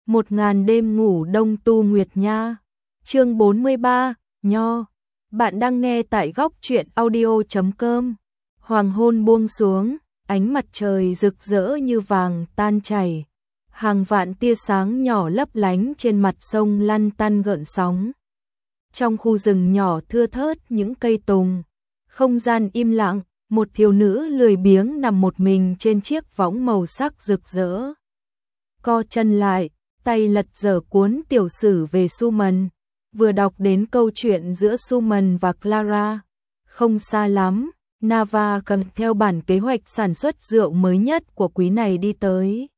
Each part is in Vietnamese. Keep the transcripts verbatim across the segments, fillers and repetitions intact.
Một ngàn đêm ngủ đông tu nguyệt nha. Chương bốn mươi ba, Nho. Bạn đang nghe tại góc truyện audio chấm com. Hoàng hôn buông xuống, ánh mặt trời rực rỡ như vàng tan chảy. Hàng vạn tia sáng nhỏ lấp lánh trên mặt sông lăn tăn gợn sóng. Trong khu rừng nhỏ thưa thớt những cây tùng, không gian im lặng, một thiếu nữ lười biếng nằm một mình trên chiếc võng màu sắc rực rỡ. Co chân lại, tay lật dở cuốn tiểu sử về Suman, vừa đọc đến câu chuyện giữa Suman và Clara. Không xa lắm, Nava cầm theo bản kế hoạch sản xuất rượu mới nhất của quý này đi tới.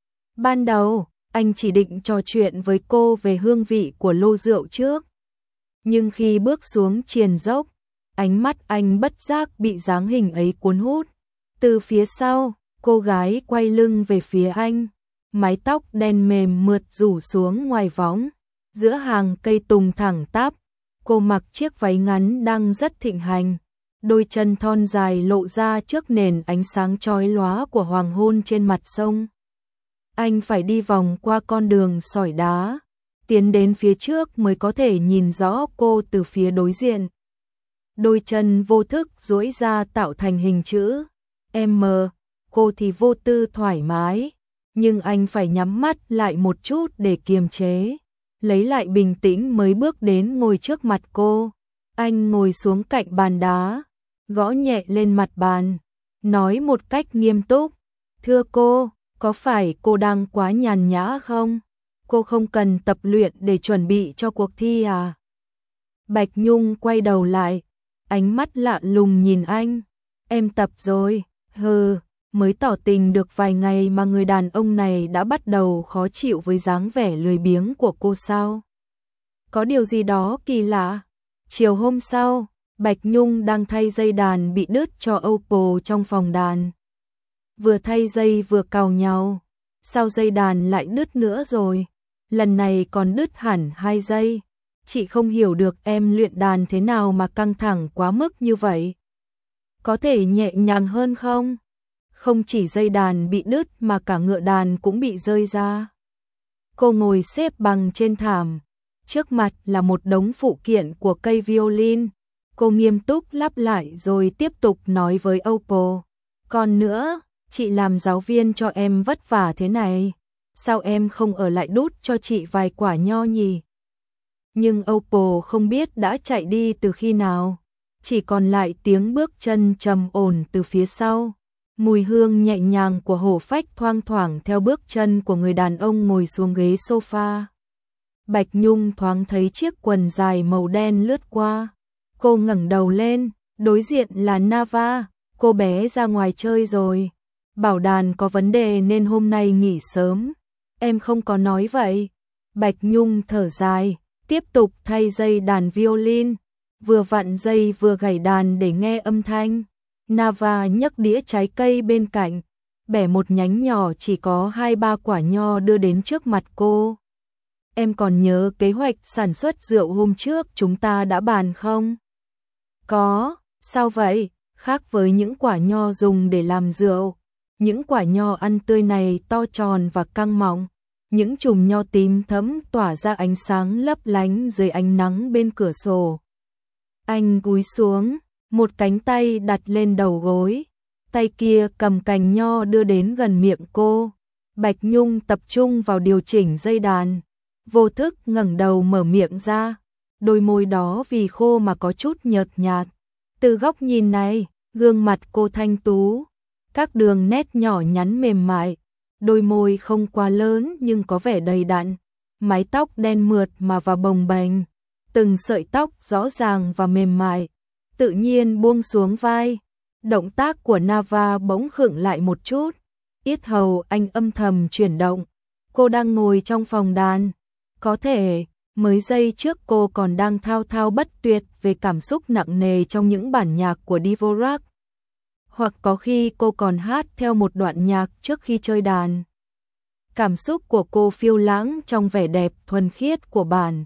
Ban đầu, anh chỉ định trò chuyện với cô về hương vị của lô rượu trước. Nhưng khi bước xuống triền dốc, ánh mắt anh bất giác bị dáng hình ấy cuốn hút. Từ phía sau, cô gái quay lưng về phía anh, mái tóc đen mềm mượt rủ xuống ngoài võng, giữa hàng cây tùng thẳng tắp. Cô mặc chiếc váy ngắn đang rất thịnh hành, đôi chân thon dài lộ ra trước nền ánh sáng chói lóa của hoàng hôn trên mặt sông. Anh phải đi vòng qua con đường sỏi đá, tiến đến phía trước mới có thể nhìn rõ cô từ phía đối diện. Đôi chân vô thức duỗi ra tạo thành hình chữ M, cô thì vô tư thoải mái, nhưng anh phải nhắm mắt lại một chút để kiềm chế, lấy lại bình tĩnh mới bước đến ngồi trước mặt cô. Anh ngồi xuống cạnh bàn đá, gõ nhẹ lên mặt bàn, nói một cách nghiêm túc, "Thưa cô, có phải cô đang quá nhàn nhã không? Cô không cần tập luyện để chuẩn bị cho cuộc thi à?" Bạch Nhung quay đầu lại, ánh mắt lạ lùng nhìn anh. "Em tập rồi." "Hừ, mới tỏ tình được vài ngày mà người đàn ông này đã bắt đầu khó chịu với dáng vẻ lười biếng của cô sao? Có điều gì đó kỳ lạ." Chiều hôm sau, Bạch Nhung đang thay dây đàn bị đứt cho Opal trong phòng đàn. Vừa thay dây vừa càu nhau, sao dây đàn lại đứt nữa rồi? Lần này còn đứt hẳn hai dây. Chị không hiểu được em luyện đàn thế nào mà căng thẳng quá mức như vậy. Có thể nhẹ nhàng hơn không? Không chỉ dây đàn bị đứt mà cả ngựa đàn cũng bị rơi ra. Cô ngồi xếp bằng trên thảm, trước mặt là một đống phụ kiện của cây violin. Cô nghiêm túc lắp lại rồi tiếp tục nói với Opal, "Còn nữa, chị làm giáo viên cho em vất vả thế này, sao em không ở lại đút cho chị vài quả nho nhỉ?" Nhưng Opal không biết đã chạy đi từ khi nào, chỉ còn lại tiếng bước chân trầm ổn từ phía sau. Mùi hương nhẹ nhàng của hổ phách thoang thoảng theo bước chân của người đàn ông ngồi xuống ghế sofa. Bạch Nhung thoáng thấy chiếc quần dài màu đen lướt qua. Cô ngẩng đầu lên, đối diện là Nava. "Cô bé ra ngoài chơi rồi. Bảo đàn có vấn đề nên hôm nay nghỉ sớm." "Em không có nói vậy." Bạch Nhung thở dài, tiếp tục thay dây đàn violin, vừa vặn dây vừa gảy đàn để nghe âm thanh. Nava nhấc đĩa trái cây bên cạnh, bẻ một nhánh nhỏ chỉ có hai ba quả nho đưa đến trước mặt cô. "Em còn nhớ kế hoạch sản xuất rượu hôm trước chúng ta đã bàn không?" "Có." "Sao vậy?" "Khác với những quả nho dùng để làm rượu, những quả nho ăn tươi này to tròn và căng mọng. Những chùm nho tím thẫm tỏa ra ánh sáng lấp lánh dưới ánh nắng bên cửa sổ." Anh cúi xuống, một cánh tay đặt lên đầu gối, tay kia cầm cành nho đưa đến gần miệng cô. Bạch Nhung tập trung vào điều chỉnh dây đàn, vô thức ngẩng đầu mở miệng ra, đôi môi đó vì khô mà có chút nhợt nhạt. Từ góc nhìn này, gương mặt cô thanh tú, các đường nét nhỏ nhắn mềm mại, đôi môi không quá lớn nhưng có vẻ đầy đặn, mái tóc đen mượt mà và bồng bềnh, từng sợi tóc rõ ràng và mềm mại, tự nhiên buông xuống vai. Động tác của Nava bỗng khựng lại một chút, yết hầu anh âm thầm chuyển động. Cô đang ngồi trong phòng đàn, có thể mới giây trước cô còn đang thao thao bất tuyệt về cảm xúc nặng nề trong những bản nhạc của Dvorak, hoặc có khi cô còn hát theo một đoạn nhạc trước khi chơi đàn. Cảm xúc của cô phiêu lãng trong vẻ đẹp thuần khiết của bản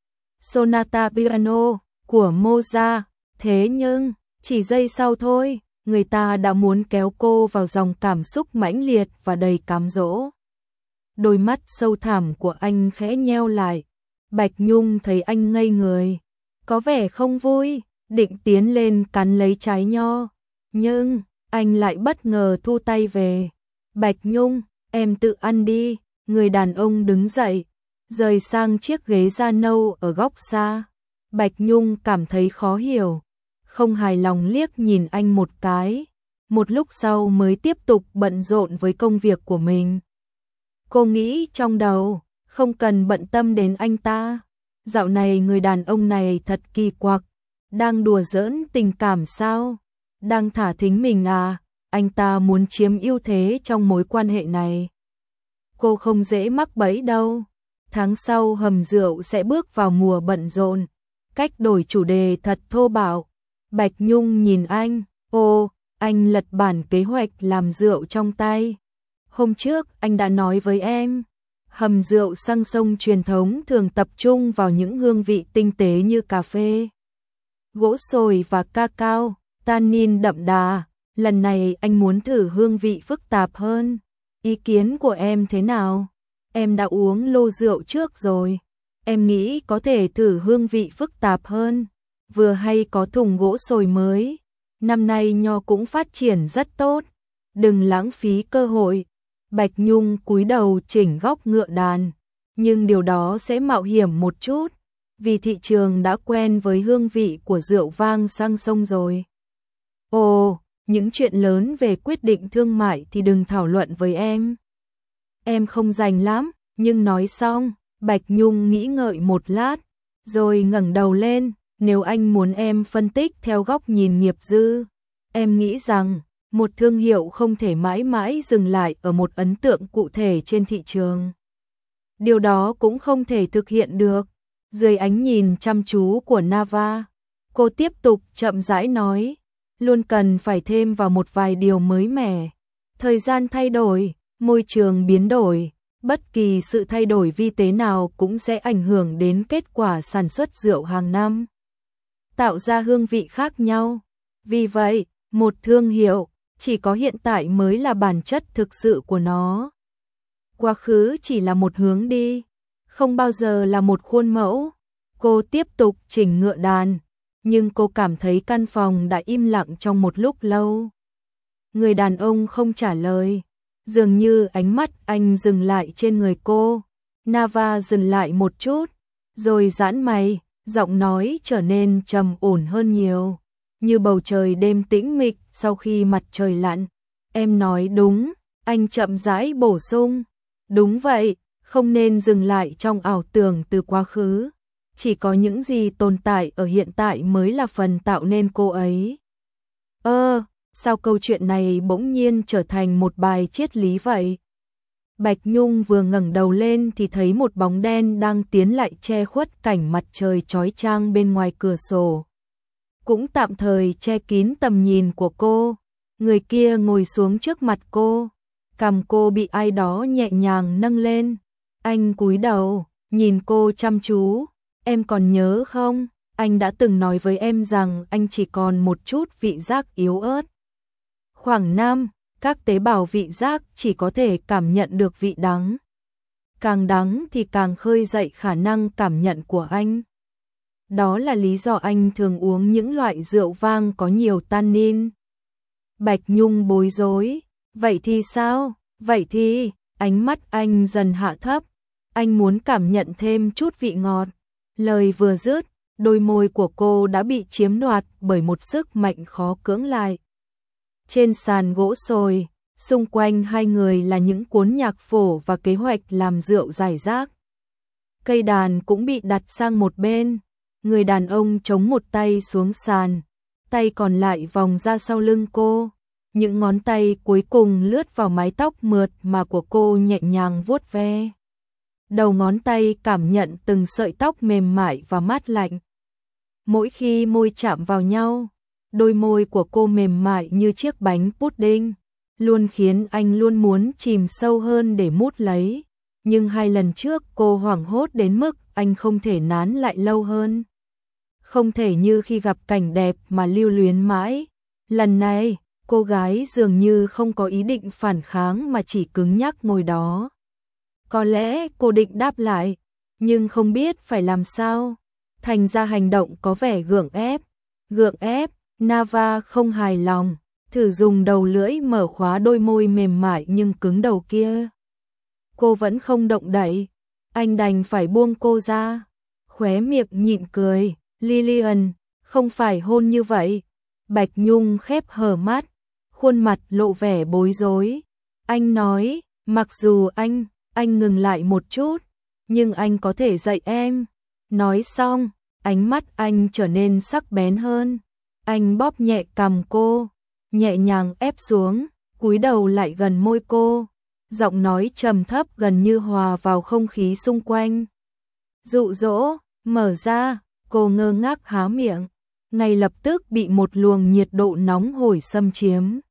Sonata Piano của Mozart. Thế nhưng, chỉ giây sau thôi, người ta đã muốn kéo cô vào dòng cảm xúc mãnh liệt và đầy cám dỗ. đôi mắt sâu thẳm của anh khẽ nheo lại. Bạch Nhung thấy anh ngây người, có vẻ không vui, định tiến lên cắn lấy trái nho, nhưng anh lại bất ngờ thu tay về. Bạch Nhung, em tự ăn đi. Người đàn ông đứng dậy, rời sang chiếc ghế da nâu ở góc xa. Bạch Nhung cảm thấy khó hiểu, không hài lòng liếc nhìn anh một cái, một lúc sau mới tiếp tục bận rộn với công việc của mình. Cô nghĩ trong đầu, không cần bận tâm đến anh ta. Dạo này người đàn ông này thật kỳ quặc, đang đùa giỡn tình cảm sao? Đang thả thính mình à? Anh ta muốn chiếm ưu thế trong mối quan hệ này. Cô không dễ mắc bẫy đâu. Tháng sau hầm rượu sẽ bước vào mùa bận rộn. Cách đổi chủ đề thật thô bạo. Bạch Nhung nhìn anh, ô, anh lật bản kế hoạch làm rượu trong tay. Hôm trước anh đã nói với em, hầm rượu sang sông truyền thống thường tập trung vào những hương vị tinh tế như cà phê, gỗ sồi và cacao, tannin đậm đà. Lần này anh muốn thử hương vị phức tạp hơn. Ý kiến của em thế nào? Em đã uống lô rượu trước rồi. Em nghĩ có thể thử hương vị phức tạp hơn. Vừa hay có thùng gỗ sồi mới. Năm nay nho cũng phát triển rất tốt. Đừng lãng phí cơ hội. Bạch Nhung cúi đầu chỉnh góc ngựa đàn. Nhưng điều đó sẽ mạo hiểm một chút. Vì thị trường đã quen với hương vị của rượu vang sang sông rồi. Ồ, những chuyện lớn về quyết định thương mại thì đừng thảo luận với em. Em không rành lắm, nhưng nói xong, Bạch Nhung nghĩ ngợi một lát, rồi ngẩng đầu lên. Nếu anh muốn em phân tích theo góc nhìn nghiệp dư, em nghĩ rằng một thương hiệu không thể mãi mãi dừng lại ở một ấn tượng cụ thể trên thị trường. Điều đó cũng không thể thực hiện được. Dưới ánh nhìn chăm chú của Nava, cô tiếp tục chậm rãi nói, luôn cần phải thêm vào một vài điều mới mẻ. Thời gian thay đổi, môi trường biến đổi, bất kỳ sự thay đổi vi tế nào cũng sẽ ảnh hưởng đến kết quả sản xuất rượu hàng năm, tạo ra hương vị khác nhau. Vì vậy, một thương hiệu chỉ có hiện tại mới là bản chất thực sự của nó. Quá khứ chỉ là một hướng đi, không bao giờ là một khuôn mẫu. Cô tiếp tục chỉnh ngựa đàn, nhưng cô cảm thấy căn phòng đã im lặng trong một lúc lâu. Người đàn ông không trả lời, dường như ánh mắt anh dừng lại trên người cô. Nava dừng lại một chút, rồi giãn mày, giọng nói trở nên trầm ổn hơn nhiều, như bầu trời đêm tĩnh mịch sau khi mặt trời lặn. Em nói đúng, anh chậm rãi bổ sung. Đúng vậy, không nên dừng lại trong ảo tưởng từ quá khứ. Chỉ có những gì tồn tại ở hiện tại mới là phần tạo nên cô ấy. Ơ, sao câu chuyện này bỗng nhiên trở thành một bài triết lý vậy? Bạch Nhung vừa ngẩng đầu lên thì thấy một bóng đen đang tiến lại che khuất cảnh mặt trời chói chang bên ngoài cửa sổ. Cũng tạm thời che kín tầm nhìn của cô. Người kia ngồi xuống trước mặt cô. Cằm cô bị ai đó nhẹ nhàng nâng lên. Anh cúi đầu, nhìn cô chăm chú. Em còn nhớ không? Anh đã từng nói với em rằng anh chỉ còn một chút vị giác yếu ớt. Khoảng năm, các tế bào vị giác chỉ có thể cảm nhận được vị đắng. Càng đắng thì càng khơi dậy khả năng cảm nhận của anh. Đó là lý do anh thường uống những loại rượu vang có nhiều tannin. Bạch Nhung bối rối. Vậy thì sao? Vậy thì, ánh mắt anh dần hạ thấp. Anh muốn cảm nhận thêm chút vị ngọt. Lời vừa dứt, đôi môi của cô đã bị chiếm đoạt bởi một sức mạnh khó cưỡng lại. Trên sàn gỗ sồi, xung quanh hai người là những cuốn nhạc phổ và kế hoạch làm rượu rải rác. Cây đàn cũng bị đặt sang một bên. Người đàn ông chống một tay xuống sàn, tay còn lại vòng ra sau lưng cô. Những ngón tay cuối cùng lướt vào mái tóc mượt mà của cô nhẹ nhàng vuốt ve. Đầu ngón tay cảm nhận từng sợi tóc mềm mại và mát lạnh. Mỗi khi môi chạm vào nhau, đôi môi của cô mềm mại như chiếc bánh pudding, luôn khiến anh luôn muốn chìm sâu hơn để mút lấy. Nhưng hai lần trước cô hoảng hốt đến mức anh không thể nán lại lâu hơn. Không thể như khi gặp cảnh đẹp mà lưu luyến mãi. Lần này, cô gái dường như không có ý định phản kháng mà chỉ cứng nhắc ngồi đó. Có lẽ cô định đáp lại, nhưng không biết phải làm sao. Thành ra hành động có vẻ gượng ép. Gượng ép, Nava không hài lòng, thử dùng đầu lưỡi mở khóa đôi môi mềm mại nhưng cứng đầu kia. Cô vẫn không động đậy, anh đành phải buông cô ra. Khóe miệng nhịn cười, Lillian, không phải hôn như vậy. Bạch Nhung khép hờ mắt, khuôn mặt lộ vẻ bối rối. Anh nói, mặc dù anh, anh ngừng lại một chút, nhưng anh có thể dạy em. Nói xong, ánh mắt anh trở nên sắc bén hơn. Anh bóp nhẹ cằm cô, nhẹ nhàng ép xuống, cúi đầu lại gần môi cô. Giọng nói trầm thấp gần như hòa vào không khí xung quanh. Dụ dỗ, mở ra, cô ngơ ngác há miệng, ngay lập tức bị một luồng nhiệt độ nóng hổi xâm chiếm.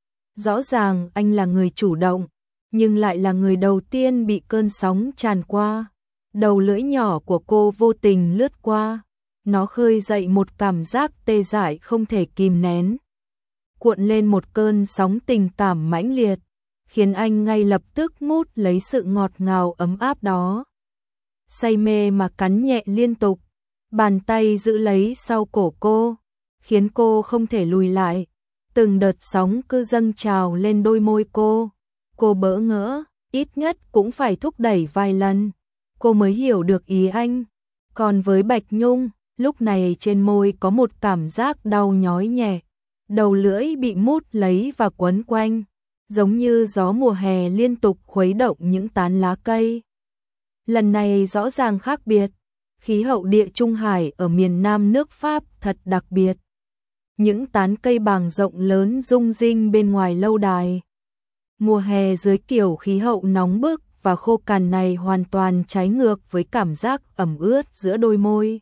Rõ ràng anh là người chủ động, nhưng lại là người đầu tiên bị cơn sóng tràn qua. Đầu lưỡi nhỏ của cô vô tình lướt qua, nó khơi dậy một cảm giác tê dại không thể kìm nén. Cuộn lên một cơn sóng tình cảm mãnh liệt, khiến anh ngay lập tức mút lấy sự ngọt ngào ấm áp đó. Say mê mà cắn nhẹ liên tục, bàn tay giữ lấy sau cổ cô, khiến cô không thể lùi lại. Từng đợt sóng cứ dâng trào lên đôi môi cô. Cô bỡ ngỡ, ít nhất cũng phải thúc đẩy vài lần, cô mới hiểu được ý anh. Còn với Bạch Nhung, lúc này trên môi có một cảm giác đau nhói nhẹ. Đầu lưỡi bị mút lấy và quấn quanh, giống như gió mùa hè liên tục khuấy động những tán lá cây. Lần này rõ ràng khác biệt, khí hậu địa Trung Hải ở miền Nam nước Pháp thật đặc biệt. Những tán cây bàng rộng lớn rung rinh bên ngoài lâu đài. Mùa hè dưới kiểu khí hậu nóng bức và khô cằn này hoàn toàn trái ngược với cảm giác ẩm ướt giữa đôi môi.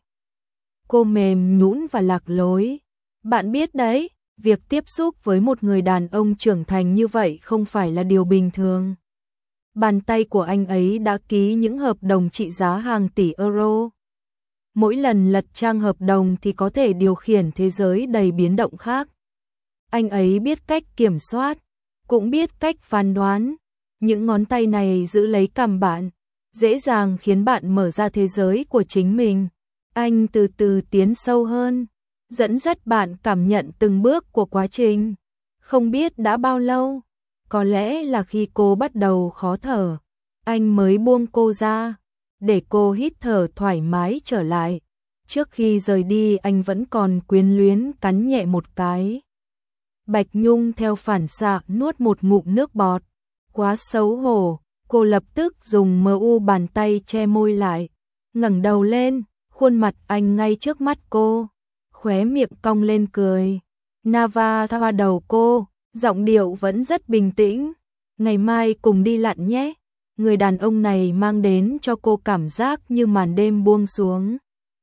Cô mềm nhũn và lạc lối. Bạn biết đấy, việc tiếp xúc với một người đàn ông trưởng thành như vậy không phải là điều bình thường. Bàn tay của anh ấy đã ký những hợp đồng trị giá hàng tỷ euro. Mỗi lần lật trang hợp đồng thì có thể điều khiển thế giới đầy biến động khác. Anh ấy biết cách kiểm soát, cũng biết cách phán đoán. Những ngón tay này giữ lấy cằm bạn, dễ dàng khiến bạn mở ra thế giới của chính mình. Anh từ từ tiến sâu hơn, dẫn dắt bạn cảm nhận từng bước của quá trình. Không biết đã bao lâu, có lẽ là khi cô bắt đầu khó thở, anh mới buông cô ra, để cô hít thở thoải mái trở lại. Trước khi rời đi anh vẫn còn quyến luyến cắn nhẹ một cái. Bạch Nhung theo phản xạ nuốt một ngụm nước bọt. Quá xấu hổ, cô lập tức dùng mờ u bàn tay che môi lại. Ngẩng đầu lên, khuôn mặt anh ngay trước mắt cô. Khóe miệng cong lên cười. Nava thoa đầu cô, giọng điệu vẫn rất bình tĩnh. Ngày mai cùng đi lặn nhé. Người đàn ông này mang đến cho cô cảm giác như màn đêm buông xuống.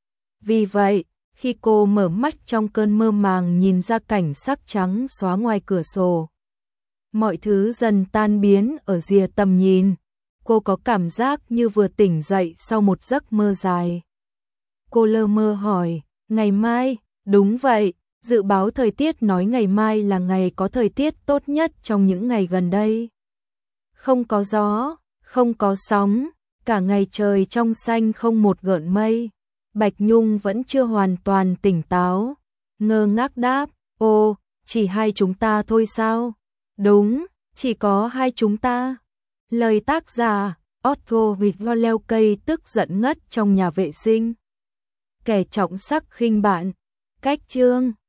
Vì vậy, khi cô mở mắt trong cơn mơ màng nhìn ra cảnh sắc trắng xóa ngoài cửa sổ, mọi thứ dần tan biến ở rìa tầm nhìn. Cô có cảm giác như vừa tỉnh dậy sau một giấc mơ dài. Cô lơ mơ hỏi, ngày mai? Đúng vậy, dự báo thời tiết nói ngày mai là ngày có thời tiết tốt nhất trong những ngày gần đây. Không có gió, không có sóng, cả ngày trời trong xanh không một gợn mây. Bạch Nhung vẫn chưa hoàn toàn tỉnh táo, ngơ ngác đáp, ô, chỉ hai chúng ta thôi sao? Đúng, chỉ có hai chúng ta. Lời tác giả, Otto vịt lo leo cây tức giận ngất trong nhà vệ sinh. Kẻ trọng sắc khinh bạn, cách chương.